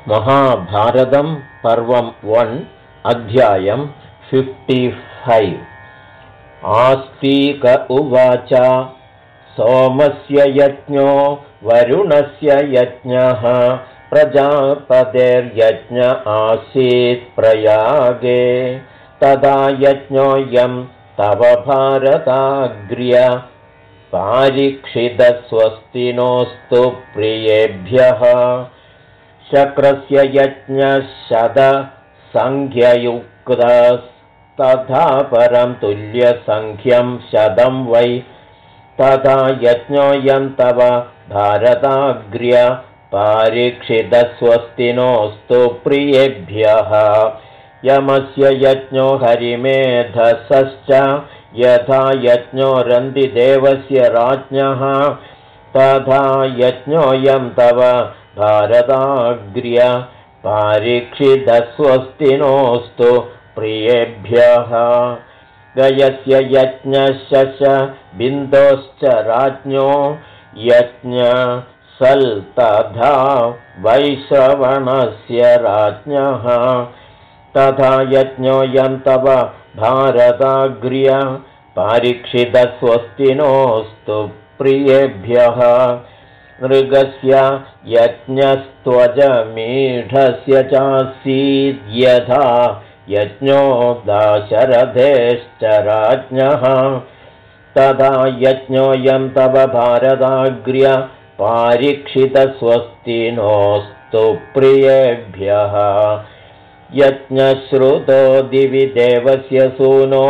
महाभारतं पर्वं 1 अध्यायं 55। आस्तीक उवाच सोमस्य यज्ञो वरुणस्य यज्ञः प्रजापतेर्यज्ञ आसीत् प्रयागे तदा यज्ञोऽयं तव भारताग्र्य पारीक्षितस्वस्तिनोऽस्तु प्रियेभ्यः शक्रस्य यज्ञशतसंख्ययुक्तस्तथा परं तुल्यसंख्यं शतं वै तथा यज्ञोऽयं तव भारताग्र्य पारीक्षितस्वस्तिनोऽस्तु प्रियेभ्यः यमस्य यज्ञो हरिमेधसश्च यथा यज्ञो रन्तिदेवस्य राज्ञः तथा यज्ञोऽयं तव भारताग्र्य पारीक्षितस्वस्तिनोऽस्तु प्रियेभ्यः गयस्य यज्ञशश बिन्दोश्च राज्ञो यज्ञसल् तथा वैश्रवणस्य राज्ञः तथा यज्ञोऽयं तव भारताग्र्य पारीक्षितस्वस्तिनोऽस्तु प्रियेभ्यः मृगस्य यज्ञस्त्वजमीढस्य चासीद् यथा यज्ञो दाशरथेश्च राज्ञः तथा यज्ञोऽयं तव भारताग्र्य पारीक्षितस्वस्तिनोऽस्तु प्रियेभ्यः यज्ञश्रुतो दिवि देवस्य सूनो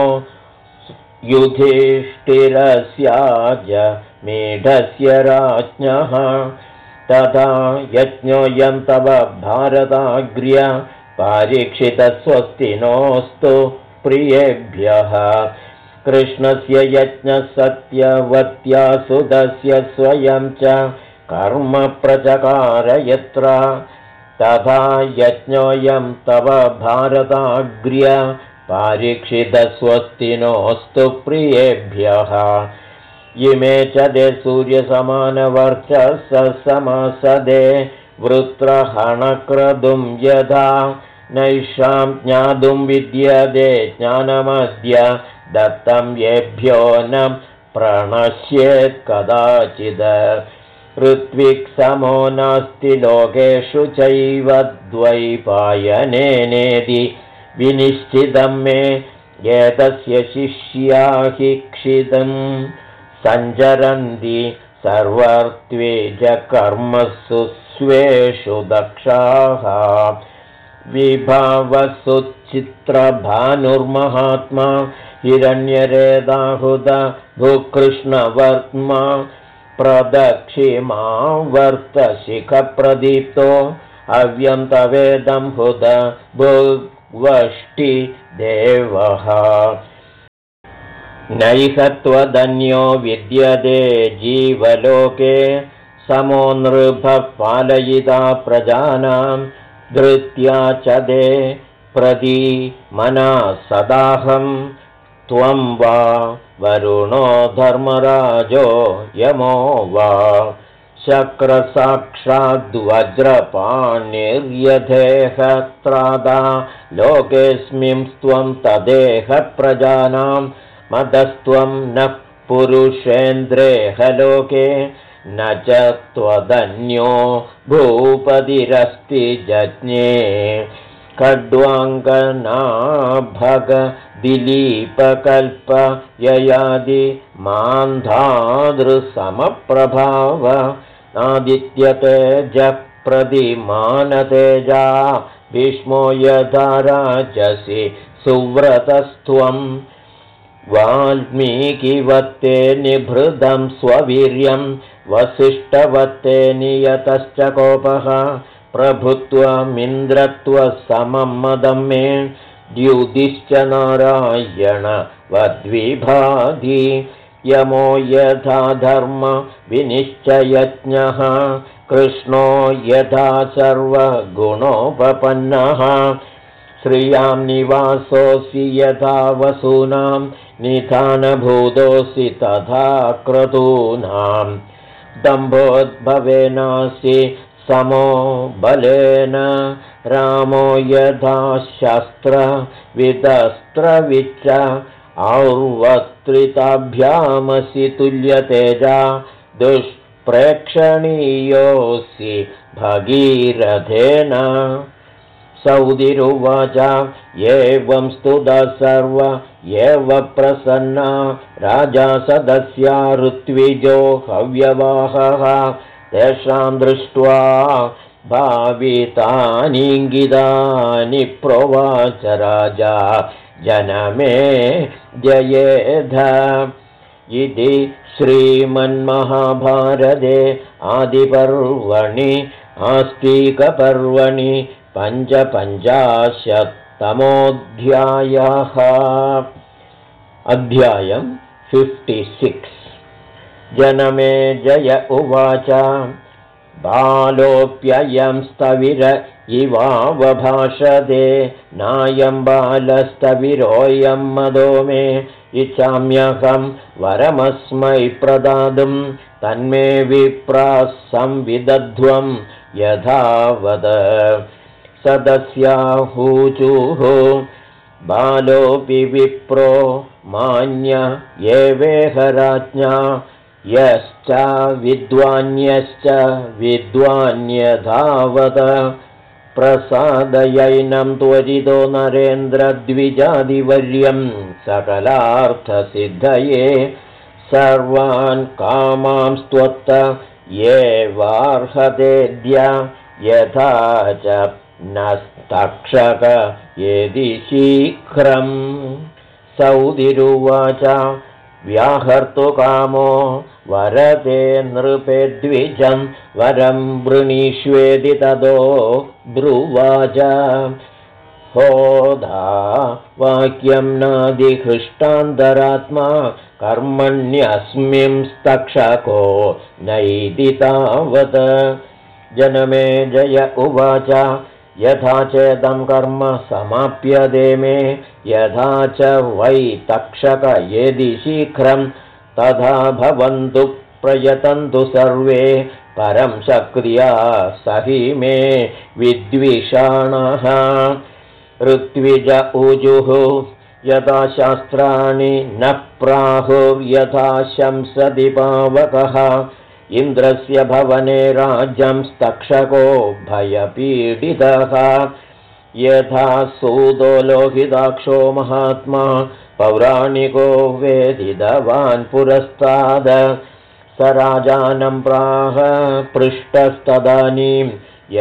युधिष्ठिरस्याज मीढस्य राज्ञः तथा यज्ञोऽयं तव भारताग्र्य पारीक्षितस्वस्तिनोऽस्तु प्रियेभ्यः कृष्णस्य यज्ञसत्यवत्यासुतस्य स्वयं च कर्म प्रचकार यत्र तथा यज्ञोऽयं तव भारताग्र्य पारीक्षितस्वस्तिनोऽस्तु प्रियेभ्यः इमे च दे सूर्यसमानवर्चससमसदे वृत्रहणक्रतुं यथा नैषां ज्ञातुं विद्यते ज्ञानमद्य दत्तं येभ्यो न प्रणश्येत् कदाचित् ऋत्विक्समो नास्ति लोकेषु चैव द्वैपायनेनेति विनिश्चितं मे एतस्य शिष्या हि क्षितं सञ्चरन्ति सर्वत्वेजकर्मसु स्वेषु दक्षाः विभावसुचित्रभानुर्महात्मा हिरण्यरेदाहुत भूकृष्णवर्त्मा प्रदक्षिमावर्तशिखप्रदीप्तो हव्यं तवेदं हुत भुग्वष्टि देवः नैह त्वदन्यो विद्यते जीवलोके समो नृभः पालयिता प्रजानां धृत्या च दे प्रतीमना सदाहं त्वं वा वरुणो धर्मराजो यमो वा शक्रसाक्षाद्वज्रपाणिर्यथेह त्रादा लोकेऽस्मिं त्वं तदेह प्रजानां मदस्त्वं नः पुरुषेन्द्रेह लोके न च त्वदन्यो भूपतिरस्ति जज्ञे खड्वाङ्गनाभग दिलीपकल्प ययादि मान्धादृसमप्रभाव नादित्यतेज प्रतिमानतेजा भीष्मो यथा राजसि सुव्रतस्त्वं वाल्मीकिवत्ते निभृतं स्ववीर्यं वसिष्ठवत्ते नियतश्च कोपः प्रभुत्वमिन्द्रत्वसमं मदं मे द्युतिश्च नारायण वद्विभाधि यमो यथा धर्म विनिश्चयज्ञः कृष्णो यथा सर्वगुणोपपन्नः श्रियां निवासोऽसि यथा वसूनां निधानभूतोऽसि तथा क्रतूनां दम्भोद्भवेनासि समो बलेन रामो यथा शस्त्रविदस्त्रविच्च और्वत्रिताभ्यामसि तुल्यतेजा दुष्प्रेक्षणीयोऽसि भगीरथेन सौदिरुवाच एवं स्तुतः सर्व एव प्रसन्ना राजा सदस्या ऋत्विजो हव्यवाहः तेषां दृष्ट्वा भावितानीङ्गितानि प्रोवाच राजा जनमे जयेध इति श्रीमन्महाभारते आदिपर्वणि आस्तिकपर्वणि पञ्चपञ्चाशत्तमोऽध्यायः। अध्यायं 56। जनमेजय उवाच बालोऽप्ययं स्थविर इवावभाषते नायं बालस्थविरोऽयं मदो मे इच्छाम्यहं वरमस्मै प्रदातुं तन्मे विप्राः संविदध्वं यथावद सदस्याहूचुः बालोऽपि विप्रो मान्य एवेह राज्ञा यश्च विद्वान्यश्च विद्वान्यधावद प्रसादयैनं त्वरितो नरेन्द्रद्विजादिवर्यं सकलार्थसिद्धये सर्वान् कामांस्त्वत्त एवार्हतेऽद्य यथा च नस्तक्षक यदि शीघ्रं सौदिरुवाच व्याहर्तुकामो वरते नृपे द्विजं वरं वृणीष्वेदि ततो ब्रुवाच होदा वाक्यं नादिहृष्टान्तरात्मा कर्मण्यस्मिंस्तक्षको नैति तावत् जनमेजय उवाच यथा चेदं कर्म समाप्यते मे यथा च वै तक्षक यदि शीघ्रं तथा भवन्तु प्रयतन्तु सर्वे परं शक्रिया सहि मे विद्विषाणः ऋत्विज ऊजुः यथा शास्त्राणि न प्राहुर्यथा शंसति पावकः इन्द्रस्य भवने राज्यंस्तक्षको भयपीडितः यथा सूतो लोहिताक्षो महात्मा पौराणिको वेदितवान् पुरस्ताद स राजानं प्राह पृष्टस्तदानीं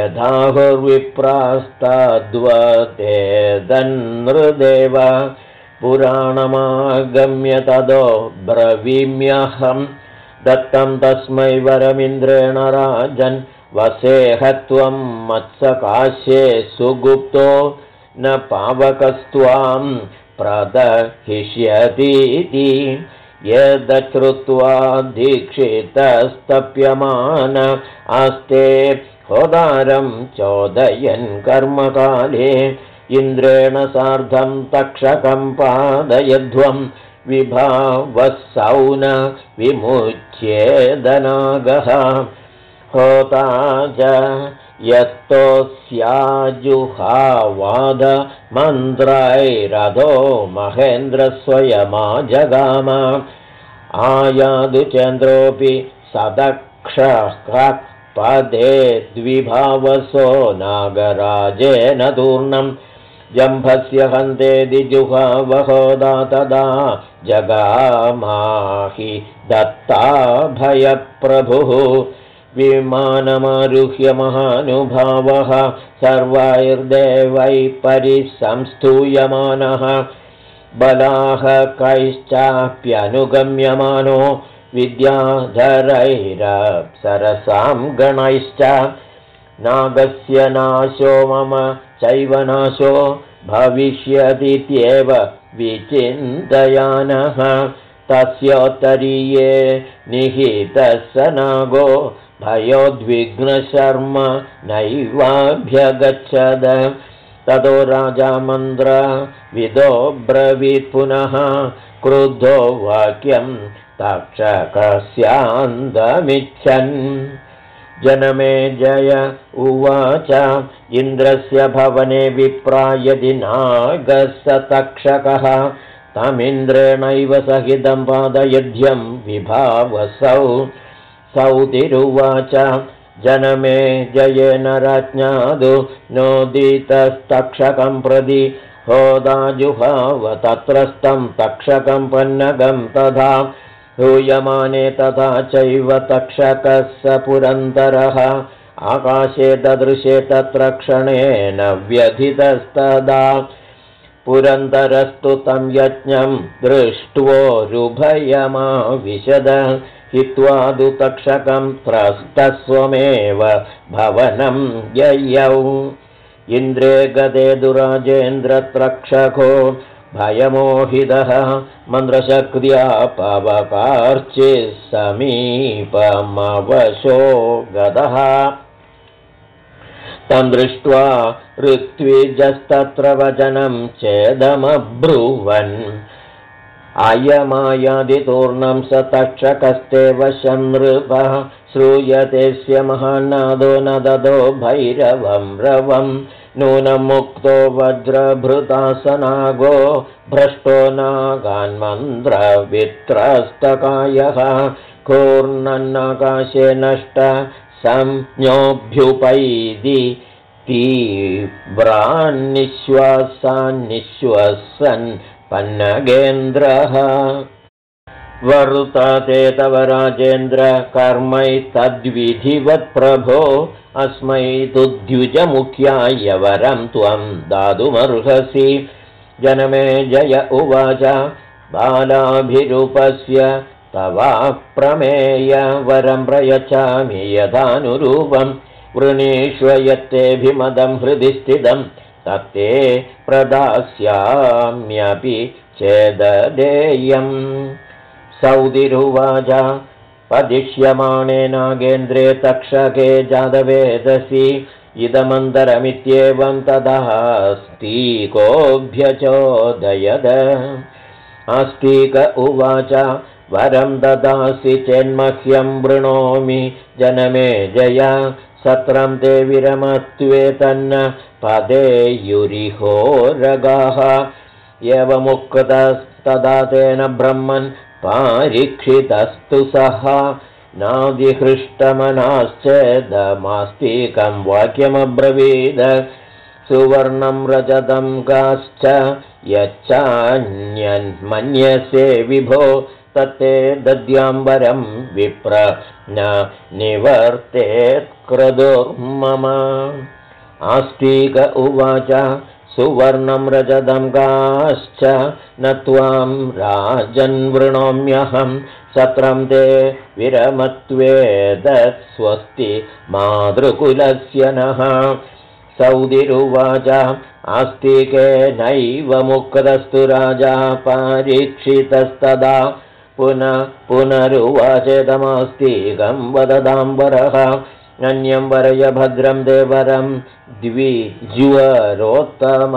यथाहुर्विप्रास्तद्वतेदन्नृदेव पुराणमागम्य ततो ब्रवीम्यहम् दत्तं तस्मै वरमिन्द्रेण राजन् वसेहत्वं मत्सकाश्ये सुगुप्तो न पावकस्त्वां प्रदहिष्यतीति यदश्रुत्वा दीक्षितस्तप्यमान आस्ते होदारं चोदयन् कर्मकाले इन्द्रेण सार्धं तक्षकं पादयध्वं विभावस्सौन विमुच्येदनागः होता च यत्तोऽस्याजुहावाद मन्त्रैरधो महेन्द्रस्वयमाजगाम आयादु चन्द्रोऽपि सदक्षः पदे द्विभावसो नागराजेन तूर्णम् जम्भस्य हन्ते दिजुहावहोदा तदा जगामाहि दत्ताभयप्रभुः विमानमारुह्य महानुभावः सर्वैर्देवैः परिसंस्तूयमानः बलाहकैश्चाप्यनुगम्यमानो विद्याधरैरप्सरसां गणैश्च नागस्य नाशो मम चैव नाशो भविष्यतीत्येव विचिन्तयानः तस्योत्तरीये निहितः स नागो भयोद्विग्नशर्म नैवाभ्यगच्छद ततो राजा मन्त्रविदो ब्रवीत् पुनः क्रुद्धो वाक्यं तक्षकस्यान्दमिच्छन् जनमे जय उवाच इन्द्रस्य भवने विप्रायदि नागः स तक्षकः तमिन्द्रेणैव सहितं पादयध्यं विभावसौ सौतिरुवाच जनमे जयेन राज्ञादु नोदितस्तक्षकं प्रति होदाजुहाव तत्रस्थं तक्षकं पन्नगं तथा हूयमाने तथा चैव तक्षकः स पुरन्दरः आकाशे ददृशे तत्र क्षणेन व्यथितस्तदा पुरन्दरस्तु तं यज्ञं दृष्ट्वोरुभयमाविशद हित्वा दु तक्षकं त्रस्तस्वमेव भवनं ययौ इन्द्रे गदे दुराजेन्द्रत्रक्षको भयमोहितः मन्द्रशक्त्या पवकार्चिः समीपमवशो गदः तं दृष्ट्वा ऋत्विजस्तत्र वचनं चेदमब्रुवन् अयमायादितूर्णं स तक्षकस्ते वशं नृपः श्रूयतेस्य महान्नादो नददो भैरवं रवं नूनं मुक्तो वज्रभृतासनागो भ्रष्टो नागान्मन्त्रवित्रस्तकायः कूर्णन्नाकाशे नष्ट संज्ञोऽभ्युपैदि तीव्रान्निश्वासान्निश्वसन् पन्नगेन्द्रः वर्तते तव राजेन्द्र कर्मैस्तद्विधिवत्प्रभो अस्मै तुद्युजमुख्याय वरं त्वं दातुमर्हसि जनमे जय उवाच बालाभिरूपस्य तवाप्रमेय वरं प्रयच्छामि यथानुरूपं वृणीष्व यत्तेऽभिमदं हृदि स्थितं तत्ते प्रदास्याम्यपि चेददेयम् सौदिरुवाच पदिष्यमाणे नागेन्द्रे तक्षके जातवेदसि इदमन्तरमित्येवं तदास्तीकोऽभ्यचोदयद आस्तिक उवाच वरं ददासि चेन्मह्यं वृणोमि जनमे जय सत्रं ते विरमत्वे तन्न पदेयुरिहोरगाः एवमुक्तस्तदा तेन ब्रह्मन् पारीक्षितस्तु सः नादिहृष्टमनाश्चेदमास्तिकं वाक्यमब्रवीद सुवर्णं रजतं काश्च यच्चान्यन्मन्यसे विभो तत्ते दद्याम्बरं विप्र न निवर्तेत् क्रतुर्मम आस्तिक उवाच सुवर्णं रजतं काश्च न त्वां राजन्वृणोम्यहं सत्रं ते विरमत्वेदत् स्वस्ति मातृकुलस्य नः सौदिरुवाच आस्तिकेनैव मुक्तस्तु राजा पारीक्षितस्तदा पुनरुवाचेदमास्तिकं वददाम्बरः अन्यं वरय भद्रं देवरं द्विज्वरोत्तम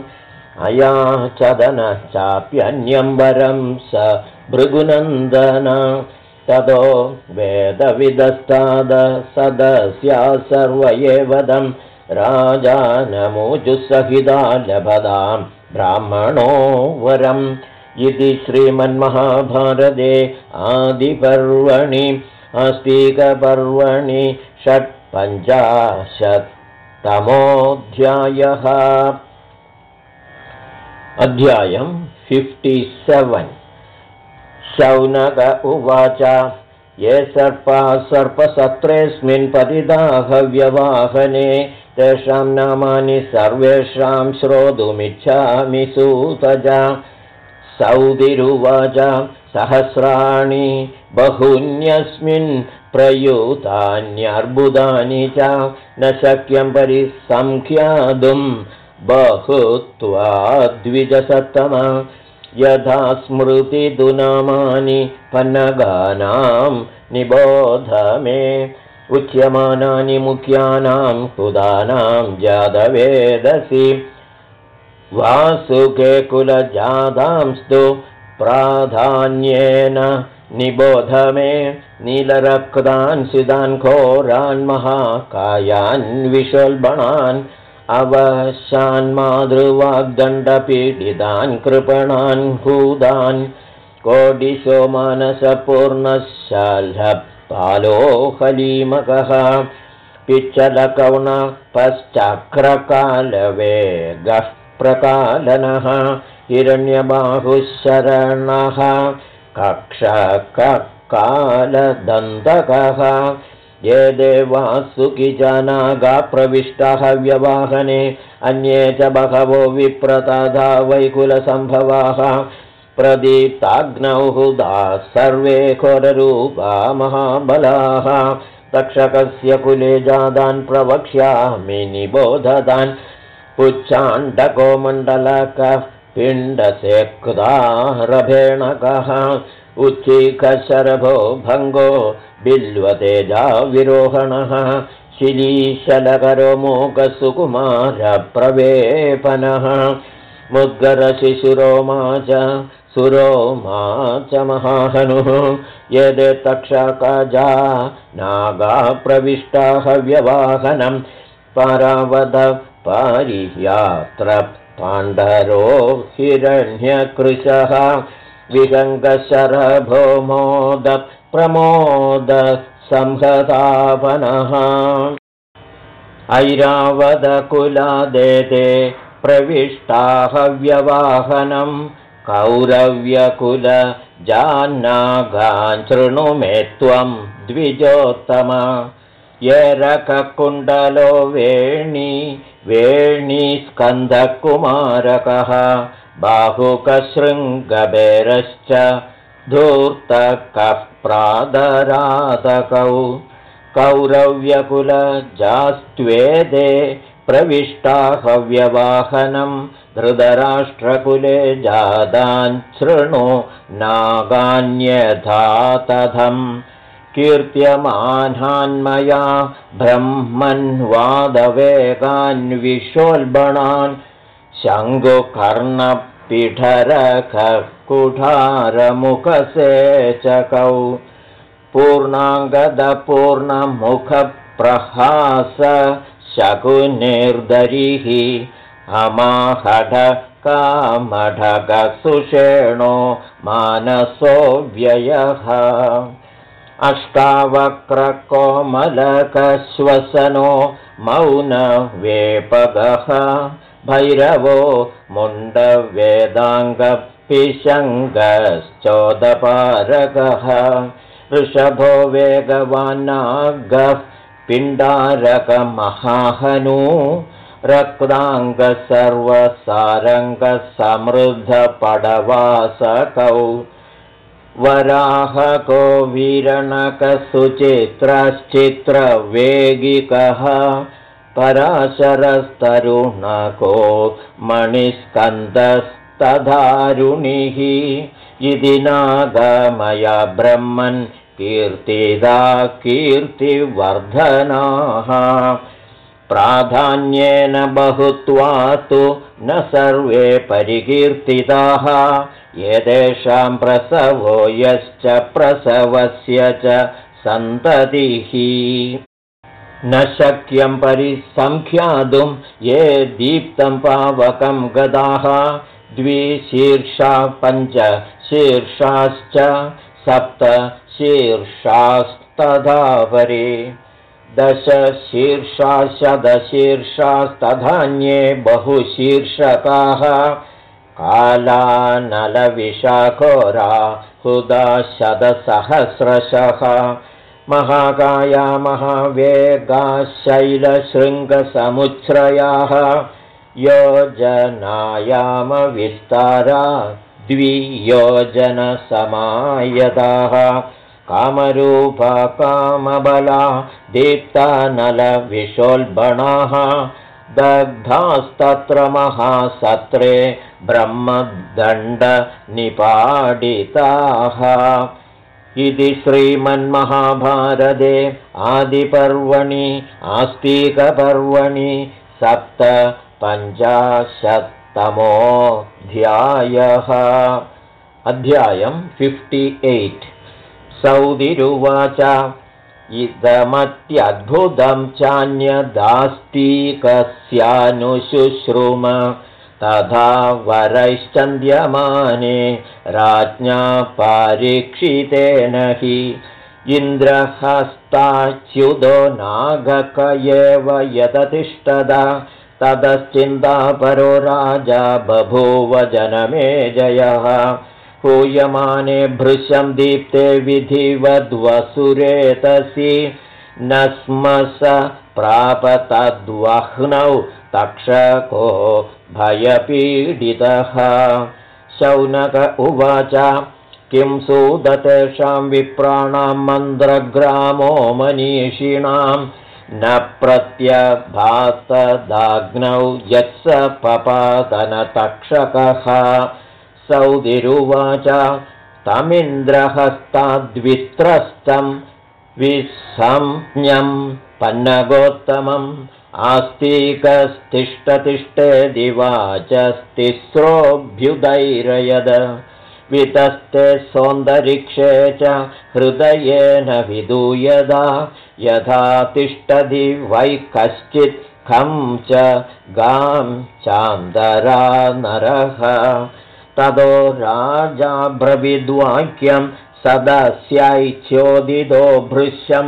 अयाचदन चाप्यन्यं वरं स भृगुनन्दन ततो वेदविदस्ताद सदस्या सर्व एवदं राजानमुजुसहिता लभदां ब्राह्मणो वरम् इति श्रीमन्महाभारते आदिपर्वणि आस्तिकपर्वणि षट्पञ्चाशत्तमोऽध्यायः अध्यायं 57 शौनक उवाच ये सर्पाः सर्पसत्रेऽस्मिन् पतिताः व्यवाहने तेषां नामानि सर्वेषां श्रोतुमिच्छामि सूतजा सौदिरुवाच सहस्राणि बहून्यस्मिन् प्रयुतान्यर्बुदानि च न शक्यं परिसंख्यातुं बहुत्वाद्विजसत्तम यथा स्मृतिदुनामानि पन्नगानां निबोध मे उच्यमानानि मुख्यानां कुदानां जातवेदसि वासुके कुलजातांस्तु प्राधान्येन निबोध मे नीलरक्तान् सिदान् घोरान् महाकायान् विशोल्बणान् अवशान् मातृवाग्दण्डपीडितान् कृपणान् हूदान् कोडिशो मानसपूर्णशाल्यपालो हलीमकः पिच्चलकौण पश्चक्रकालवेगः प्रकालनः हिरण्यबाहुशरणः कक्षककालदन्तकः ये देवासुकिजनागा प्रविष्टाः व्यवाहने अन्ये च बहवो विप्रतधा वैकुलसम्भवाः प्रदीप्ताग्नौ हुदाः सर्वे घोररूपा महाबलाः तक्षकस्य कुले जातान् प्रवक्ष्यामि निबोधतान् पुच्छाण्डकोमण्डलकः पिण्डसेक्तारभेणकः उच्चीकशरभो भङ्गो बिल्वतेजाविरोहणः शिलीशलकरो मूकसुकुमारप्रवेपनः मुद्गरशिशुरोमा च सुरोमा च महाहनुः यदे तक्षकजा नागा प्रविष्टाः व्यवाहनं परावद पारियात्र पाण्डरो हिरण्यकृशः विगङ्गशरभो मोद प्रमोद संहतापनः ऐरावतकुलादेते प्रविष्टाः व्यवाहनं कौरव्यकुलजान्नागान् शृणु मे त्वं द्विजोत्तम येरककुण्डलो वेणीस्कन्धकुमारकः बाहुकशृङ्गबेरश्च धूर्तकः प्रादरातकौ कौरव्यकुलजास्त्वेदे प्रविष्टाः व्यवाहनं धृतराष्ट्रकुले जातान् शृणु नागान्यथा तथम् कीर्त्यमानान्मया ब्रह्मन्वादवेगान् विशोल्बणान् शङ्कुकर्णपिठरकुठारमुखसेचकौ पूर्णाङ्गदपूर्णमुखप्रहास शकुनिर्दरिः अमाहढकामढगसुषेणो मानसो व्ययः अष्टावक्रकोमलकश्वसनो मौनवेपगः भैरवो मुण्डवेदाङ्गपिशङ्गश्चोदपारकः ऋषभो वेगवानागः पिण्डारकमहाहनु रक्ताङ्गसर्वसारङ्गसमृद्धपडवासकौ वराहको वीरणकसुचित्रश्चित्रवेगिकः पराशरस्तरुणको मणिस्कन्दस्तधारुणिः इति नागमया ब्रह्मन् कीर्तिदा कीर्तिवर्धनाः प्राधान्येन बहुत्वात्तु न सर्वे परिकीर्तिताः एतेषां प्रसवो यश्च प्रसवस्य च सन्ततिः न शक्यं परिसंख्यातुं ये दीप्तं पावकं गदाः द्विशीर्षा पञ्चशीर्षाश्च सप्तशीर्षास्तथा परे दशशीर्षाशतशीर्षास्तथान्ये बहुशीर्षकाः कालानलविशाखोरा हुदा शतसहस्रशः महाकाया महावेगाशैलशृङ्गसमुच्छ्रयाः योजनायामविस्तारा द्वियोजनसमायताः कामरूपा कामबला दीप्तानलविशोल्बणाः दग्धास्तत्र महासत्रे ब्रह्मदण्डनिपाडिताः इति श्रीमन्महाभारते आदिपर्वणि आस्तिकपर्वणि 750तमोऽध्यायः। अध्यायं 58। सौदिरुवाच इदमत्यद्भुतं चान्यदास्तीकस्यानुशुश्रुम तथा वरैश्चन्द्यमाने राज्ञा पारीक्षितेन हि इन्द्रहस्ताच्युतो नागक एव यततिष्ठदा ततश्चिन्तापरो राजा बभूव जनमेजयः हूयमाने भृशं दीप्ते विधिवद्वसुरेतसि न स्म स प्राप तद्वह्नौ तक्षको भयपीडितः शौनक उवाच किं सूदतेषां विप्राणां मन्द्रग्रामो मनीषिणां न प्रत्यभातदाग्नौ यत्स पपातनतक्षकः सौदिरुवाच तमिन्द्रहस्ताद्वित्रस्तं विसंज्ञं पन्नगोत्तमम् आस्तिकस्तिष्ठतिष्ठेदिवाचस्तिस्रोऽभ्युदैरयद वितस्ते सौन्दरिक्षे च हृदयेन विदूयदा यथा तिष्ठति वै कश्चित् खं च गां चान्दरा नरः ततो राजा ब्रवीद्वाक्यं सदस्यैच्छोदितो भृशं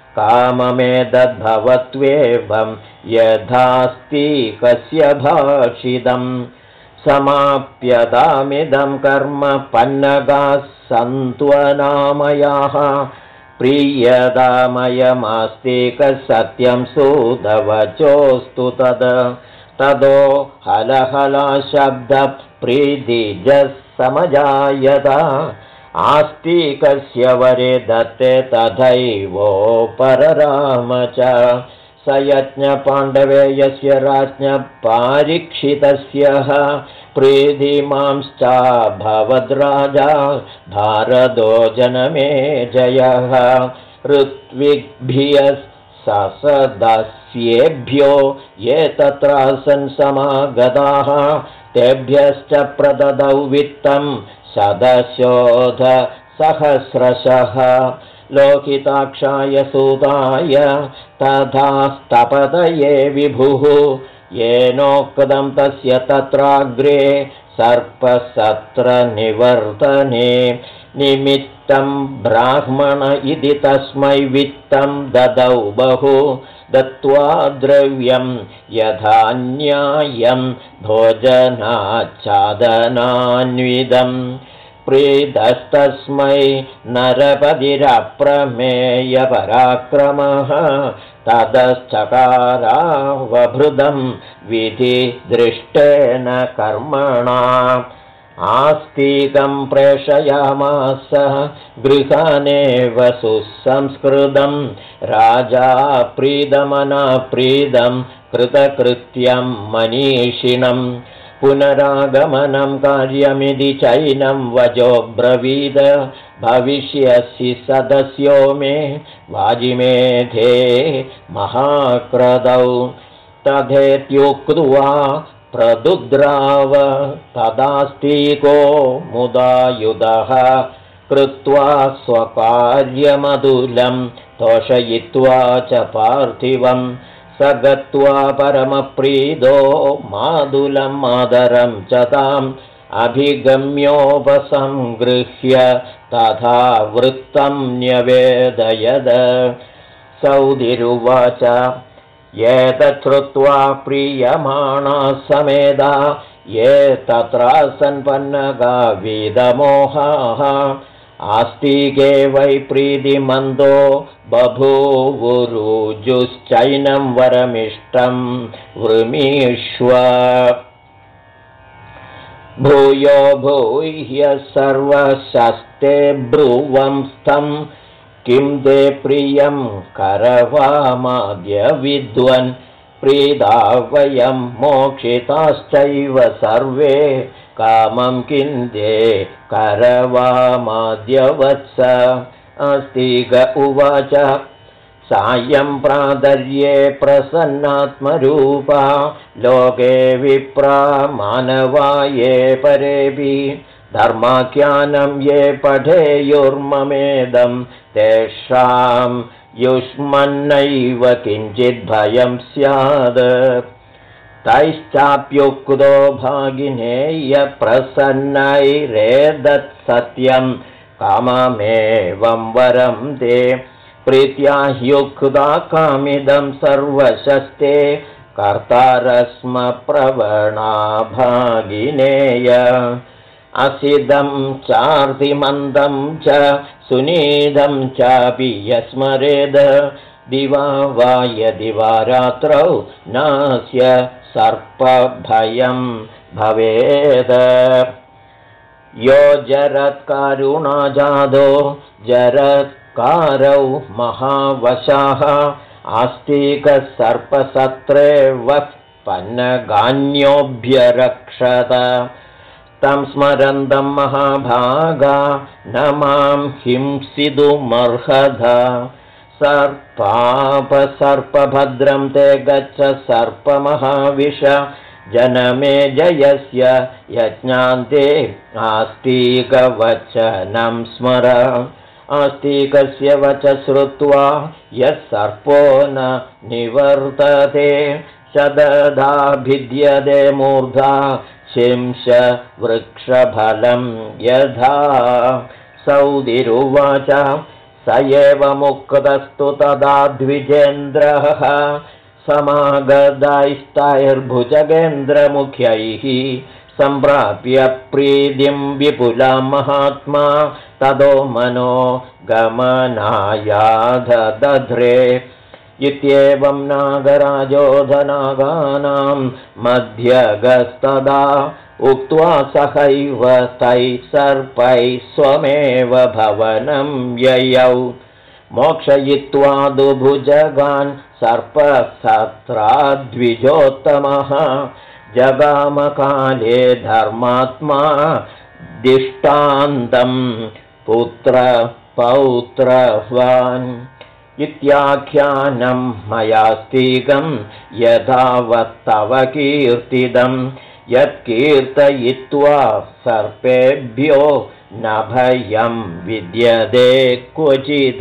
काममेतद्भवत्वेवं यथास्तिकस्य भाषितम् समाप्यतामिदं कर्म पन्नगाः सन्त्वनामयाः प्रीयतामयमास्तिकसत्यं सूदवचोऽस्तु ततो हलहलाशब्दप्रीतिजः समजायत आस्तिकस्य वरे दत्ते तथैवोपरराम च स यज्ञपाण्डवेयस्य राज्ञपारीक्षितस्य प्रीतिमांश्चाभवद्राजा भारतो जनमेजयः ऋत्विग्भ्यः ससदस्येभ्यो ये तत्रासन् समागताः तेभ्यश्च प्रददौ वित्तं शतशोधसहस्रशः लोकिताक्षाय सूताय तथा स्तपतये विभुः येनोक्तं तस्य तत्राग्रे सर्पसत्रनिवर्तने निमित्तं ब्राह्मण इति तस्मै वित्तं ददौ बहु दत्त्वा द्रव्यं यथा न्यायं भोजनाच्छादनान्विदम् प्रीतस्तस्मै नरपतिरप्रमेयपराक्रमः ततश्चकारावभृदं विधिदृष्टेन कर्मणा आस्तिकं प्रेषयामास गृहानेव सुसंस्कृतं राजा प्रीदमनाप्रीदं कृतकृत्यं मनीषिणम् पुनरागमनं कार्यमिति चैनं वजोब्रवीद भविष्यसि सदस्यो मे वाजिमेधे महाक्रदौ तथेत्युक्त्वा प्रदुद्राव तदास्तिको मुदायुधः कृत्वा स्वकार्यमधुलं तोषयित्वा च पार्थिवम् स गत्वा परमप्रीदो मादुलं मादरं च ताम् अभिगम्योपसंगृह्य तथा वृत्तं न्यवेदयद सौदिरुवाच एतच्छ्रुत्वा प्रीयमाणा समेधा ये तत्रासन् पन्नगा विदमोहाः आस्तिके वै प्रीतिमन्दो बभूवुरुजुश्चैनं वरमिष्टं वृमीष्व भूयो भूह्य सर्वशस्ते ब्रुवंस्थं किं ते प्रियं करवामाद्य विद्वन् प्रीदा वयं मोक्षिताश्चैव सर्वे कामं किं ते करवामाद्य वत्स आस्तिक उवाच सायं प्रातर्ये प्रसन्नात्मरूपा लोके विप्रा मानवा ये परेऽपि धर्माख्यानं ये पठेयुर्ममेदं तेषां युष्मन्नैव किञ्चिद्भयं स्यात् तैश्चाप्युक्तो भागिनेय प्रसन्नैरेदत्सत्यं काममेवं वरं ते प्रीत्या ह्युक्ता कामिदं सर्वशस्ते कर्तारस्म प्रवणा भागिनेय असिदं चार्तिमन्दं च सुनीदं चापि यस्मरेद दिवा वा यदि वा रात्रौ नास्य सर्पभयं भवेद यो जरत्कारुणा जादो जरत्कारौ महावशाः आस्तिकसर्पसत्रे वः पन्नगान्योऽभ्यरक्षत तं स्मरन्दं महाभागा न मां हिंसितुमर्हथ सर्पापसर्पभद्रं ते गच्छ सर्पमहाविष जनमे जयस्य यज्ञान्ते आस्तिकवचनं स्मर आस्तिकस्य वच श्रुत्वा यः सर्पो न निवर्तते शदधा भिद्यते मूर्धा शिंश वृक्षफलं यथा सौदिरुवाच स एव मुक्तस्तु तदा द्विजेन्द्रः समागतैस्तैर्भुजगेन्द्रमुख्यैः सम्प्राप्य प्रीतिं विपुलां महात्मा ततो मनो गमनायाधदध्रे इत्येवं नागराजोधनागानां मध्यगस्तदा उक्त्वा सहैव तैः सर्पैः स्वमेव भवनं ययौ मोक्षयित्वा दुभुजगान् सर्पसत्राद्विजोत्तमः जगामकाले धर्मात्मा दिष्टान्तं पुत्रपौत्रवान् इत्याख्यानं मयास्तिकं यथावत्तव कीर्तितं यत्कीर्तयित्वा सर्पेभ्यो न भयं विद्यते क्वचित्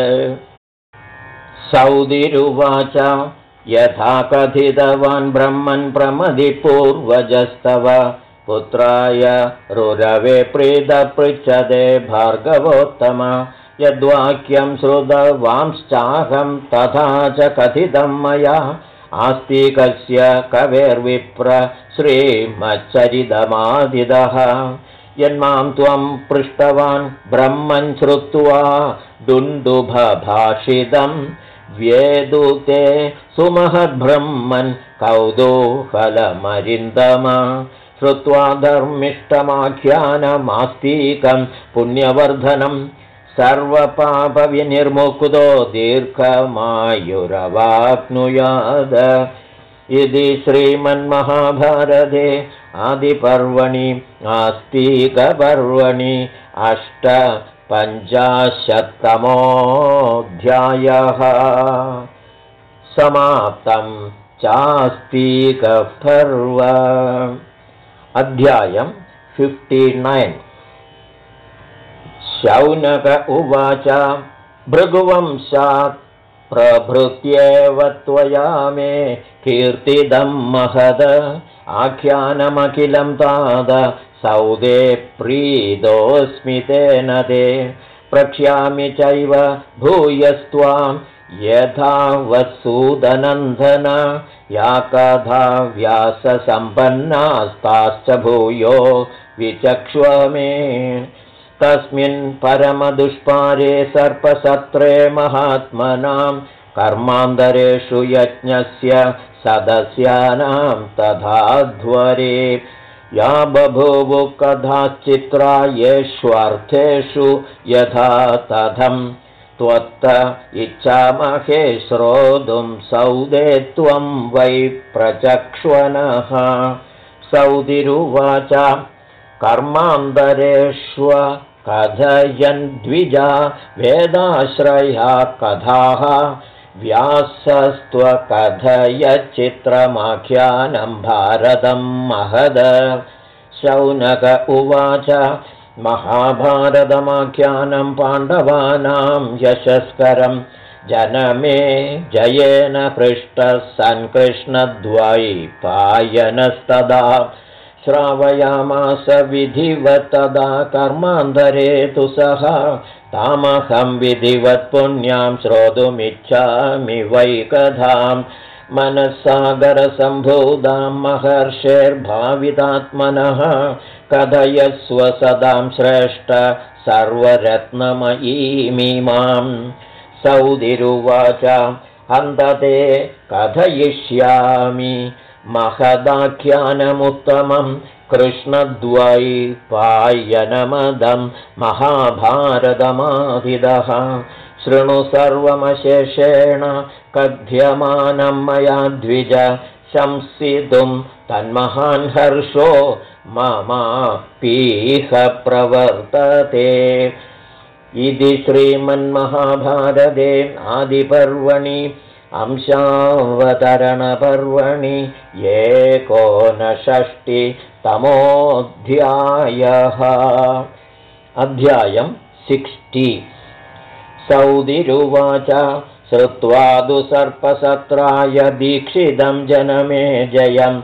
सौदिरुवाच यथा कथितवान् ब्रह्मन् प्रमदिपूर्वजस्तव पुत्राय रुरवे प्रीतपृच्छते भार्गवोत्तम यद्वाक्यं श्रुतवांश्चाहं तथा च कथितं मया आस्तिकस्य कवेर्विप्र श्रीमच्चरितमादिदः यन्मां त्वं पृष्टवान् ब्रह्मन् श्रुत्वा दुन्दुभभाषितं व्येदुते सुमहद्ब्रह्मन् कौतूहलमरिन्दम श्रुत्वा धर्मिष्ठमाख्यानमास्तिकं पुण्यवर्धनं सर्वपापविनिर्मुक्तो दीर्घमायुरवाप्नुयात् इति श्रीमन्महाभारते आदिपर्वणि आस्तिकपर्वणि 850तमोऽध्यायः समाप्तं चास्तिकपर्व अध्यायं 59 शौनक उवाच भृगुवंशात् प्रभृत्येव त्वया मे कीर्तिदं महद आख्यानमखिलं तात सौदे प्रीतोऽस्मि तेन ते प्रक्ष्यामि चैव भूयस्त्वां यथा वसूदनन्दन या कथा व्याससम्पन्नास्ताश्च भूयो विचक्ष्व मे तस्मिन् परमदुष्पारे सर्पसत्रे महात्मनां कर्मान्तरेषु यज्ञस्य सदस्यानां तथाध्वरे या बभूवु कथाश्चित्रा येष्वर्थेषु यथा तथं त्वत्त इच्छामहे श्रोतुं सौदे त्वं वै प्रचक्ष्वनः सौदिरुवाच कर्मान्तरेष्व कथयन् द्विजा वेदाश्रया कथाः व्यासस्त्वकथय चित्रमाख्यानं भारतं महद शौनक उवाच महाभारतमाख्यानं पाण्डवानां यशस्करं जनमे जयेन पृष्टः सन् कृष्णद्वैपायनस्तदा श्रावयामास विधिवत् तदा कर्मान्तरे तु सः तामहं विधिवत् पुण्यां श्रोतुमिच्छामि वै कथां मनस्सागरसम्भूतां महर्षेर्भावितात्मनः कथयस्व सदां श्रेष्ठ सर्वरत्नमयीमिमां सौदिरुवाच हन्तते कथयिष्यामि महदाख्यानमुत्तमं कृष्णद्वैपायनमदं महाभारतमादिदः शृणु सर्वमशेषेण कथ्यमानं मया द्विज शंसितुं तन्महान् हर्षो ममापीह प्रवर्तते इति श्रीमन्महाभारते आदिपर्वणि अंशावतरणपर्वणि 59तमोऽध्यायः। अध्यायं 60। सौदिरुवाच श्रुत्वा तु सर्पसत्राय दीक्षितं जनमे जयम्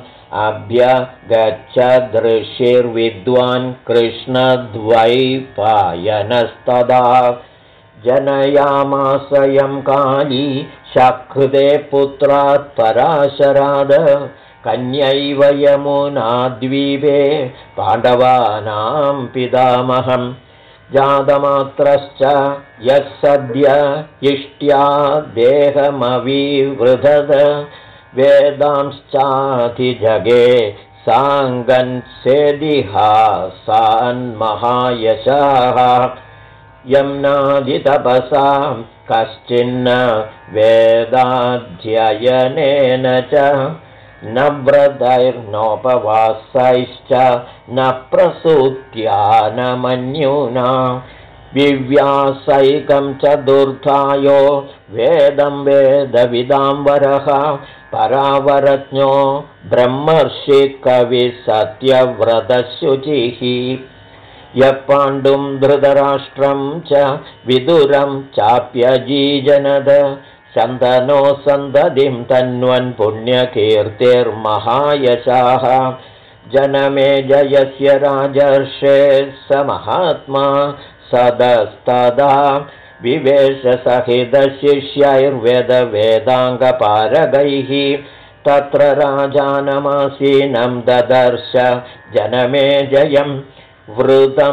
अभ्यगच्छदृशिर्विद्वान् कृष्णद्वैपायनस्तदा जनयामासयं काली शकृते पुत्रात् पराशराद कन्यैव यमुनाद्वीपे पाण्डवानां पितामहं जातमात्रश्च यः सद्य इष्ट्या देहमविवृधत् वेदांश्चाधिजगे साङ्गन् सेदिहासान्महायशाः यम्नादितपसां कश्चिन्न वेदाध्ययनेन च न व्रतैर्नोपवासैश्च न प्रसूत्या न मन्युना विव्यासैकं च दुर्धायो वेदं वेदविदां वरः परावरज्ञो ब्रह्मर्षि कविः सत्यव्रतशुचिः यः पाण्डुं धृतराष्ट्रं च विदुरं चाप्यजीजनद शन्तनो सन्ततिं तन्वन् पुण्यकीर्तिर्महायशाः जनमे जयस्य राजर्षे स महात्मा सदस्तदा विवेशसहितशिष्यैर्वेदवेदाङ्गपारगैः तत्र राजानमासीनं ददर्श जनमे जयम् वृतं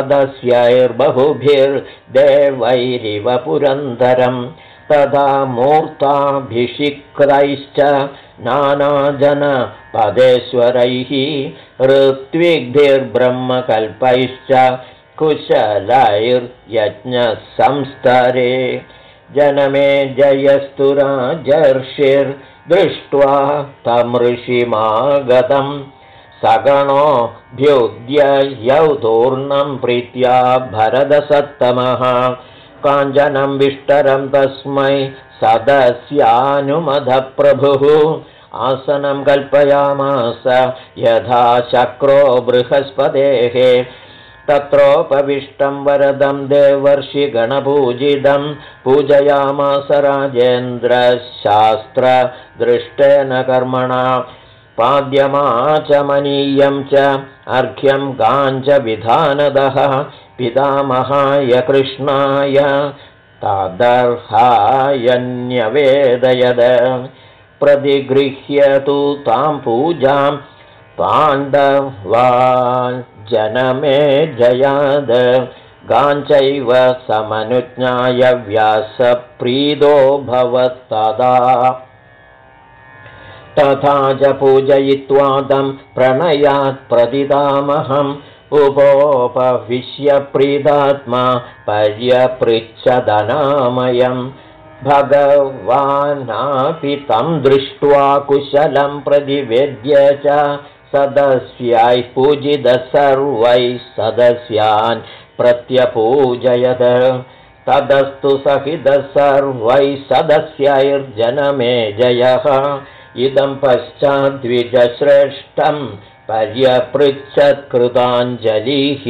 सदस्यैर्बहुभिर्देवैरिव पुरन्दरं तदा मूर्ताभिषिक्तैश्च नानाजनपदेश्वरैः ऋत्विग्भिर्ब्रह्मकल्पैश्च कुशलैर्यज्ञसंस्तरे जनमे जयस्तु राजर्षिर्दृष्ट्वा तं ऋषिमागतम् सगणोऽभ्युद्ययौतूर्णं प्रीत्या भरतसत्तमः काञ्चनं विष्टरं तस्मै सदस्यानुमदप्रभुः आसनं कल्पयामास यथा शक्रो बृहस्पतेः तत्रोपविष्टं वरदं देवर्षिगणपूजितं पूजयामास राजेन्द्रशास्त्रदृष्टेन कर्मणा पाद्यमाचमनीयं च अर्घ्यं गाञ्जविधानदः पितामहाय कृष्णाय तदर्हायन्यवेदयद प्रतिगृह्य तु तां पूजां पाण्डवान् जनमे जयाद गाञ्चैव समनुज्ञाय व्यासप्रीतो भवत्तदा तथा च पूजयित्वा तं प्रणयात् प्रतिदामहम् उपोपविश्य प्रीतात्मा पर्यपृच्छदनामयं भगवानापि तं दृष्ट्वा कुशलं प्रतिवेद्य च सदस्यैः पूजितः सर्वैः सदस्यान् प्रत्यपूजयत तदस्तु सहितः सर्वैः सदस्यैर्जनमे जयः इदं पश्चाद्विजश्रेष्ठं पर्यपृच्छत्कृताञ्जलिः।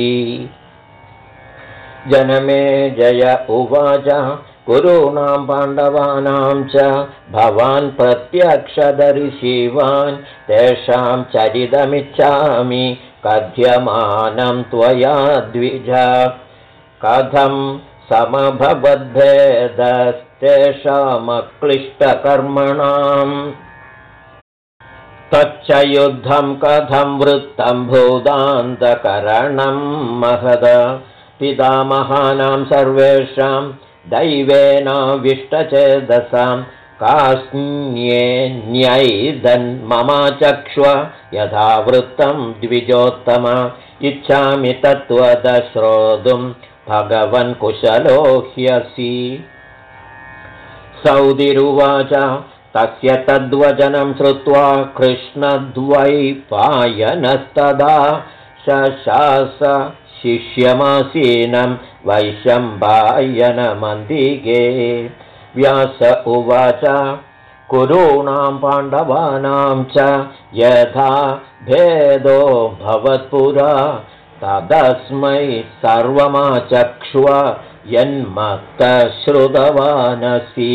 जनमेजय उवाच कुरूणां पाण्डवानां च भवान् प्रत्यक्षदर्शिवान् तेषां चरितमिच्छामि कथ्यमानं त्वया द्विज। कथं समभवद्भेदस्तेषामक्लिष्टकर्मणाम् तच्च युद्धं कथं वृत्तं भूतान्तकरणं महद। पितामहानां सर्वेषां दैवेनाविष्टचेदसां कास्न्येऽन्यैदन्ममाचक्ष्व यथा वृत्तं द्विजोत्तम। इच्छामि तत्त्वतः श्रोतुं भगवन् कुशलो ह्यसि। सौदिरुवाच तस्य तद्वचनं श्रुत्वा कृष्णद्वैपायनस्तदा शशास शिष्यमासीनं वैशम्पायनमन्दिगे। व्यास उवाच कुरूणां पाण्डवानां च यथा भेदो भवत्पुरा तदस्मै सर्वमाचक्ष्व यन्मत्तश्रुतवानसि।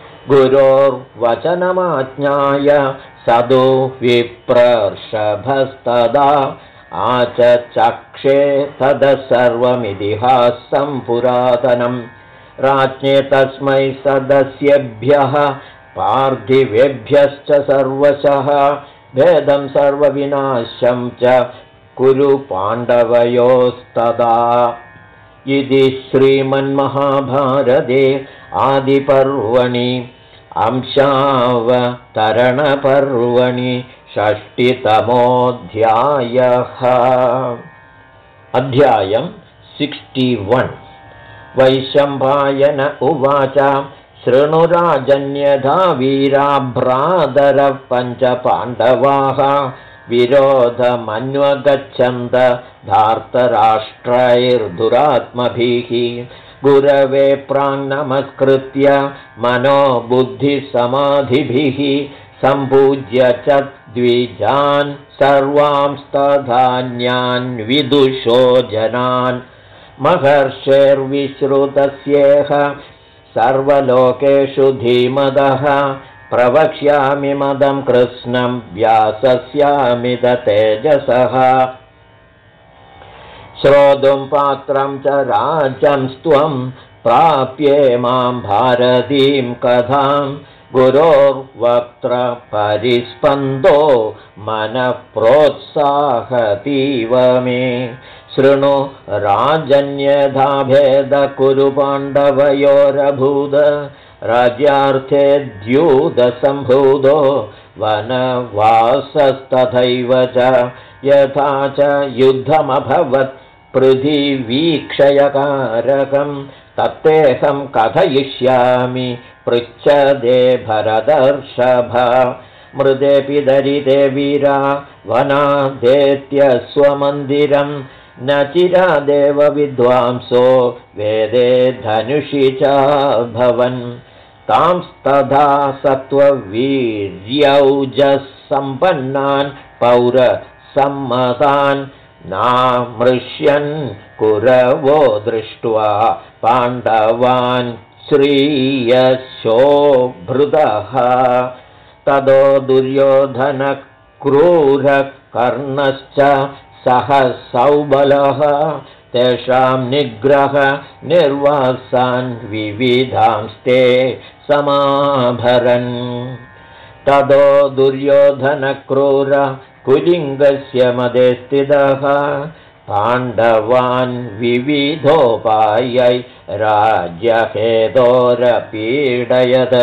गुरोर्वचनमाज्ञाय सदो विप्रर्षभस्तदा आचचक्षे ततः सर्वमितिहासं पुरातनं। राज्ञे तस्मै सदस्येभ्यः पार्थिवेभ्यश्च सर्वशः भेदं सर्वविनाशं च कुरु पाण्डवयोस्तदा। इति श्रीमन्महाभारते आदिपर्वणि अंशावतरणपर्वणि षष्टितमोऽध्यायः। अध्यायं 61। वैशम्पायन उवाच शृणुराजन्यथा वीरा भ्रातरः पञ्च पाण्डवाः विरोधमन्वगच्छन्त धार्तराष्ट्रैर्दुरात्मभिः। गुरवे प्राङ्नमस्कृत्य मनोबुद्धिसमाधिभिः सम्पूज्य च द्विजान् सर्वांस्तधान्यान् विदुषो जनान्। महर्षेर्विश्रुतस्येह सर्वलोकेषु धीमदः प्रवक्ष्यामि मदं कृत्स्नं व्यासस्यामिद तेजसः। श्रोतुं पात्रं च राज्यं प्राप्ये मां भारतीं कथां गुरोर्वक्त्र परिस्पन्दो मनः प्रोत्साहतीव मे। शृणु राजन्यथा भेद कुरु पाण्डवयोरभूद राज्यार्थे द्यूतसम्भूतो वनवासस्तथैव च यथा च युद्धमभवत् पृथिवीक्षयकारकं तत्तेऽहं कथयिष्यामि पृच्छदे भरतर्षभ। मृदेऽपि दरिते वीरा वनादेत्य स्वमन्दिरं न चिरादेव विद्वांसो वेदे धनुषि च भवन्। तांस्तथा सत्त्ववीर्यौजसम्पन्नान् पौरसम्मतान् नामृष्यन् कुरवो दृष्ट्वा पाण्डवान् श्रीयशोभृतः। ततो दुर्योधनक्रूरकर्णश्च सहसौबलः तेषां निग्रह निर्वासान् विविधांस्ते समाभरन्। ततो दुर्योधनक्रूर कुलिङ्गस्य मदे स्थितः पाण्डवान् विविधोपायै राज्यहेतोरपीडयत्।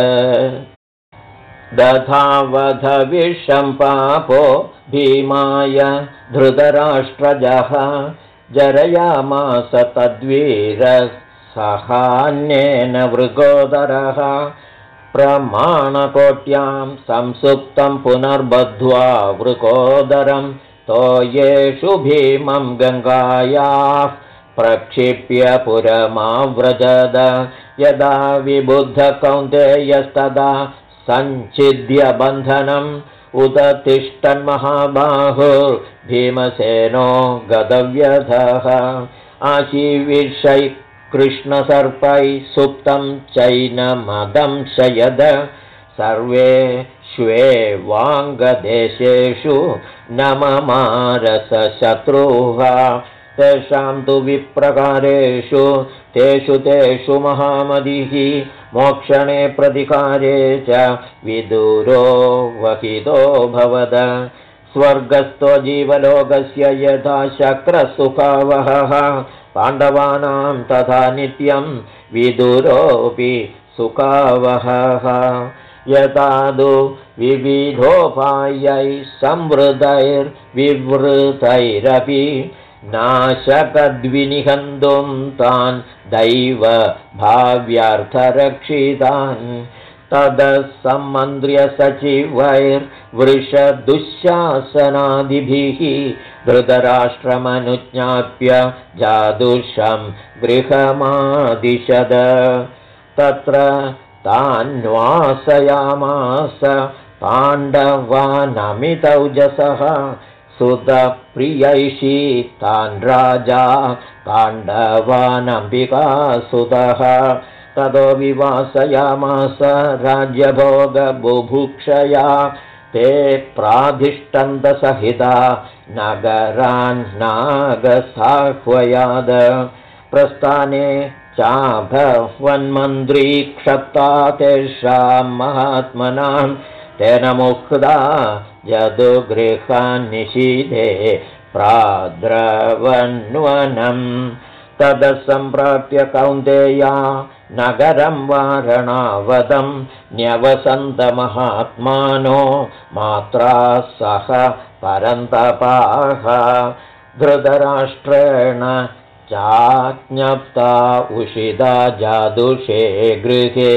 दधावध विषं पापो भीमाय धृतराष्ट्रजः जरयामास तद्वीरः सहान्येन वृकोदरः। प्रमाणकोट्यां संसुप्तं पुनर्बद्ध्वा वृकोदरं तोयेषु भीमं गङ्गायाः प्रक्षिप्य पुरमाव्रजद। यदा विबुद्धकौन्तेयस्तदा सञ्छिद्य बन्धनं उत तिष्ठन्महाबाहुर्भीमसेनो गदव्यधः आशीविषै कृष्णसर्पैः सुप्तं चैनमदंशयद सर्वेष्वेवाङ्गदेशेषु नममारसशत्रुः तेषां तु विप्रकारेषु तेषु महामतिः मोक्षणे प्रतिकारे च विदुरो वहितो भवद स्वर्गस्थो जीवलोकस्य यथा शक्रसुखावहः पाण्डवानां तथा नित्यं विदुरोऽपि सुखावहः यथादु विविधोपायैः संवृतैर्विवृतैरपि नाशकद्विनिहन्तुं तान् दैव भाव्यार्थरक्षितान् तदसम्मन्त्र्य सचिवैर्वृषदुःशासनादिभिः धृतराष्ट्रमनुज्ञाप्य जादुषं गृहमादिशद तत्र तान्वासयामास पाण्डवानमितौजसः सुतप्रियैषी तान् राजा पाण्डवानम्बिकासुतः ततो विवासयामास राज्यभोगबुभुक्षया ते प्राधिष्ठन्तसहिता नगरान्नागसाह्वयाद प्रस्थाने चाभवन्मन्त्री क्षप्ता तेषां महात्मनां तेन मुक्ता यदुगृहान्निषीधे प्राद्रवन्वनं तदसम्प्राप्य कौन्तेया नगरं वारणावतं न्यवसन्तमहात्मानो मात्रा सह परन्तपाः धृतराष्ट्रेण चाज्ञप्ता उषिता जादुषे गृहे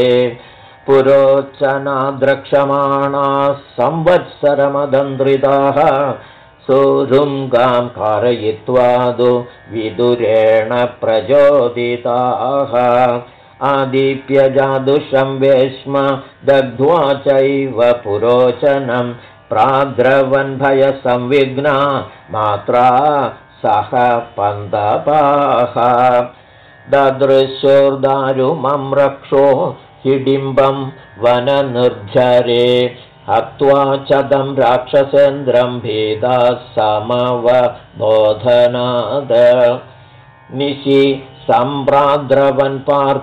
पुरोचनाद्रक्षमाणाः संवत्सरमदन्द्रिताः सुरुङ्गां कारयित्वादु विदुरेण प्रचोदिताः आदीप्य जादुषं वेश्म दग्ध्वा चैव पुरोचनं प्राद्रवन् भयसंविघ्ना मात्रा सह पन्तपाः ददृशोर्दारुमं रक्षो हिडिम्बं वननिर्झरे हत्वा चदं राक्षसेन्द्रं भेदा समवबोधनाद निशि सम्प्राद्रवन्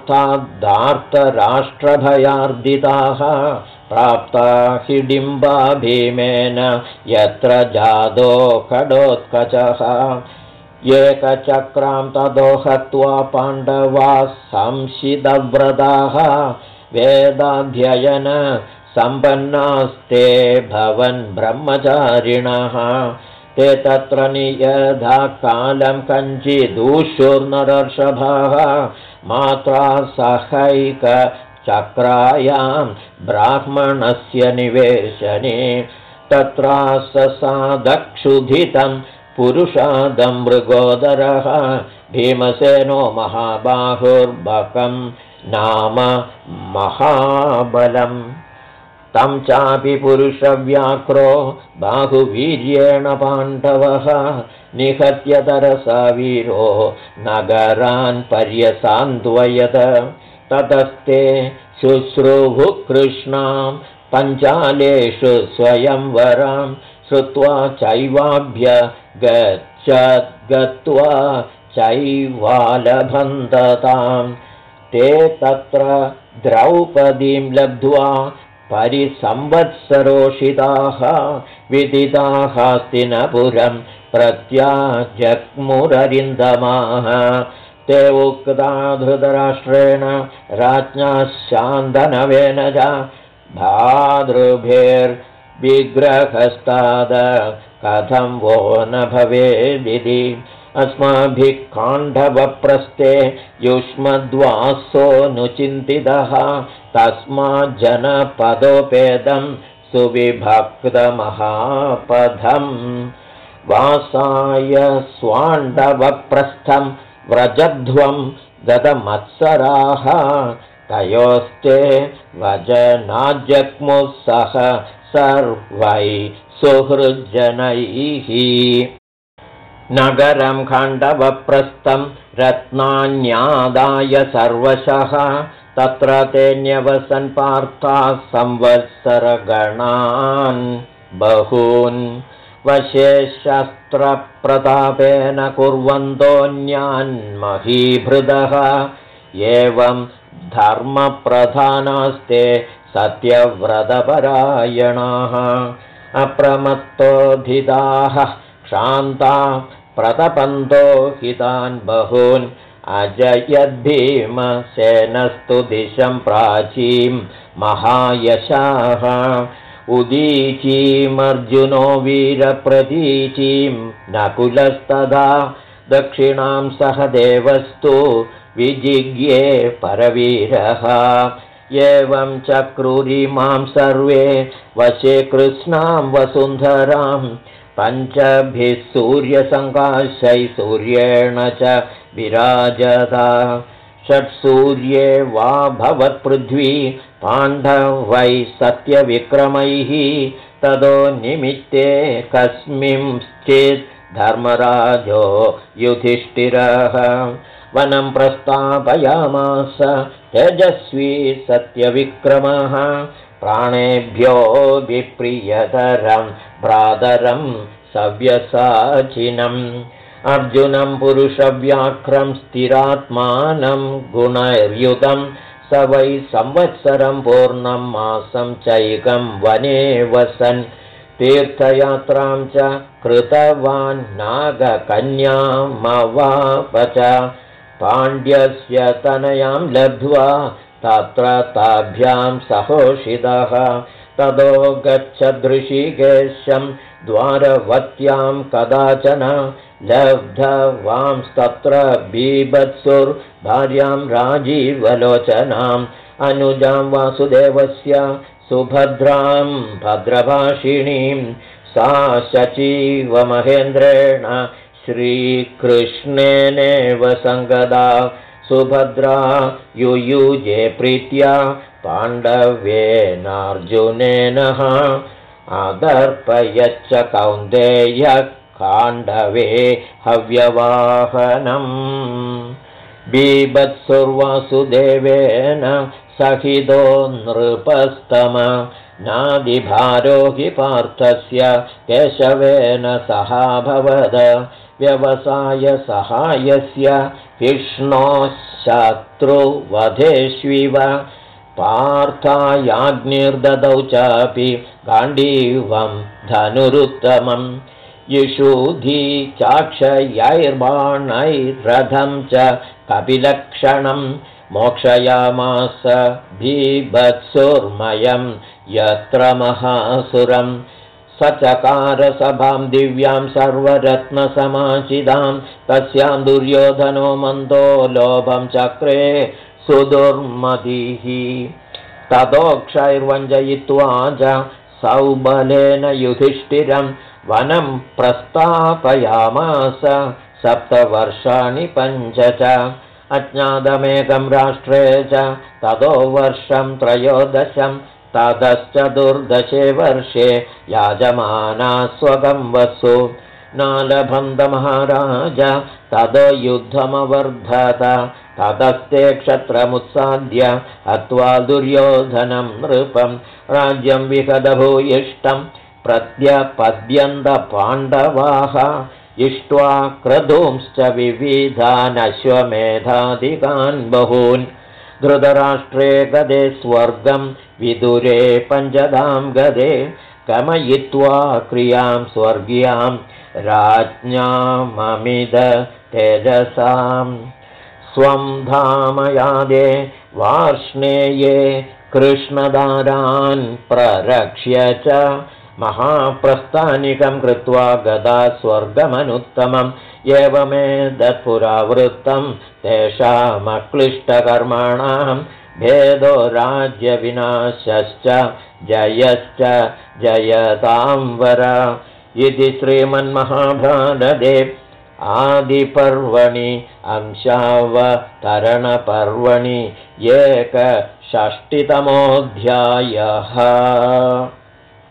पार्थादार्तराष्ट्रभयार्दिताः प्राप्ता हिडिम्बा भीमेन यत्र जादो खडोत्कचः एकचक्रां ततो हत्वा पाण्डवाः संशितव्रताः वेदाध्ययन सम्पन्नास्ते भवन् ब्रह्मचारिणः ते तत्र नियधा कालं कञ्चिदूषुर्नरर्षभाः मात्रा सहैकचक्रायां ब्राह्मणस्य निवेशने तत्राससादक्षुधितं पुरुषादं मृगोदरः भीमसेनो महाबाहुर्बकं नाम महाबलम् तं चापि पुरुषव्याक्रो बाहुवीर्येण पाण्डवः निहत्य तरसा वीरो नगरान् पर्यसान्त्वयत ततस्ते शुश्रूषुः कृष्णां पञ्चालेषु स्वयंवरां श्रुत्वा चैवाभ्यगच्छद्गत्वा चैवालभन्ततां ते तत्र द्रौपदीं लब्ध्वा परिसंवत्सरोषिताः विदिताः हस्तिनपुरं प्रत्याजग्मुररिन्दमाः ते उक्ता धृतराष्ट्रेण राज्ञा शान्तनवेन च भातृभिर्विग्रहस्ताद कथं वो न भवेदिति अस्माभिः काण्डवप्रस्थे युष्मद्वासोऽनुचिन्तितः तस्माज्जनपदोपेदं सुविभक्तमहापथम् वासाय स्वाण्डवप्रस्थं व्रजध्वं गतमत्सराः तयोस्ते वचनाजग्मुः सह सर्वै सुहृज्जनैः। नगरं खाण्डवप्रस्थं रत्नान्यादाय सर्वशः तत्र ते न्यवसन् पार्थाः संवत्सरगणान् बहून् वशे शस्त्रप्रतापेन कुर्वन्तोऽन्यान्महीभृदः एवं धर्मप्रधानास्ते सत्यव्रतपरायणाः अप्रमत्तोऽधिताः क्षान्ता प्रतपन्तो हितान् बहून् अजयद्भीमसेनस्तु दिशं प्राचीं महायशाः उदीचीमर्जुनो वीरप्रतीचीं नकुलस्तदा दक्षिणां सह देवस्तु विजिज्ञे परवीरः एवं चक्रुरिमां सर्वे वशे कृष्णां वसुन्धरां पञ्चभिः सूर्यसङ्काशैः सूर्येण च विराजता षट्सूर्ये वा भवत्पृथ्वी पाण्डवैः सत्यविक्रमैः ततो निमित्ते कस्मिंश्चित् धर्मराजो युधिष्ठिरः वनं प्रस्थापयामास तेजस्वी सत्यविक्रमः प्राणेभ्यो विप्रियतरं भ्रातरं सव्यसाचिनम् अर्जुनं पुरुषव्याघ्रं स्थिरात्मानं गुणैर्युतं स वै संवत्सरं पूर्णं मासं चैकं वने वसन् तीर्थयात्रां च कृतवान् नागकन्यामवाप च पाण्ड्यस्य तनयां लब्ध्वा तत्र ताभ्यां सहोषितः ततो गच्छदृषिकेशं द्वारवत्यां कदाचन लब्धवांस्तत्र बीभत्सुर्भार्यां राजीवलोचनाम् अनुजां वासुदेवस्य सुभद्रां भद्रभाषिणीं सा शचीव महेन्द्रेण श्रीकृष्णेनेव संगदा सुभद्रा युयुजे प्रीत्या पाण्डवेनार्जुनेन आदर्पयच्च कौन्तेय खाण्डवे हव्यवाहनम् बीभत्सुर्वासुदेवेन सहितो नृपस्तम नादिभारो हि पार्थस्य केशवेन सहाभवद व्यवसाय सहायस्य विष्णोः शत्रुवधेष्विव पार्थायाग्निर्ददौ चापि गाण्डीवं धनुरुत्तमं युषुधी चाक्षयैर्बाणैर्रथं च कपिलक्षणं मोक्षयामास बीभत्सुर्मयं यत्र महासुरं स चकार सभां दिव्यां सर्वरत्नसमाचिदां तस्यां दुर्योधनो मन्दो लोभं चक्रे सुदुर्मतिः ततोक्षैर्वञ्जयित्वा च सौबलेन युधिष्ठिरं वनं प्रस्थापयामास 7 वर्षाणि 5 च अज्ञातमेकं राष्ट्रे च ततो वर्षं 13 ततश्चतुर्दशे वर्षे याजमाना स्वकं वसु नालभन्दमहाराज ततो युद्धमवर्धत ततस्ते क्षत्रमुत्साद्य हत्वा दुर्योधनं नृपं राज्यं विहदभूयिष्ठं प्रत्यपद्यन्तपाण्डवाः इष्ट्वा क्रतुंश्च विविधानश्वमेधादिकान् बहून् धृतराष्ट्रे गदे स्वर्गं विदुरे पञ्चदां गदे गमयित्वा क्रियां स्वर्ग्यां राज्ञाममिद तेजसां स्वं धामयादे वार्ष्णेये कृष्णदारान् प्ररक्ष्य च महाप्रस्थानिकं कृत्वा गदा स्वर्गमनुत्तमम् एवमेतत्पुरावृत्तं तेषामक्लिष्टकर्माणां भेदो राज्यविनाशश्च जयश्च जयतांवर इति श्रीमन्महाभारते आदिपर्वणि अंशावतरणपर्वणि 61तमोऽध्यायः।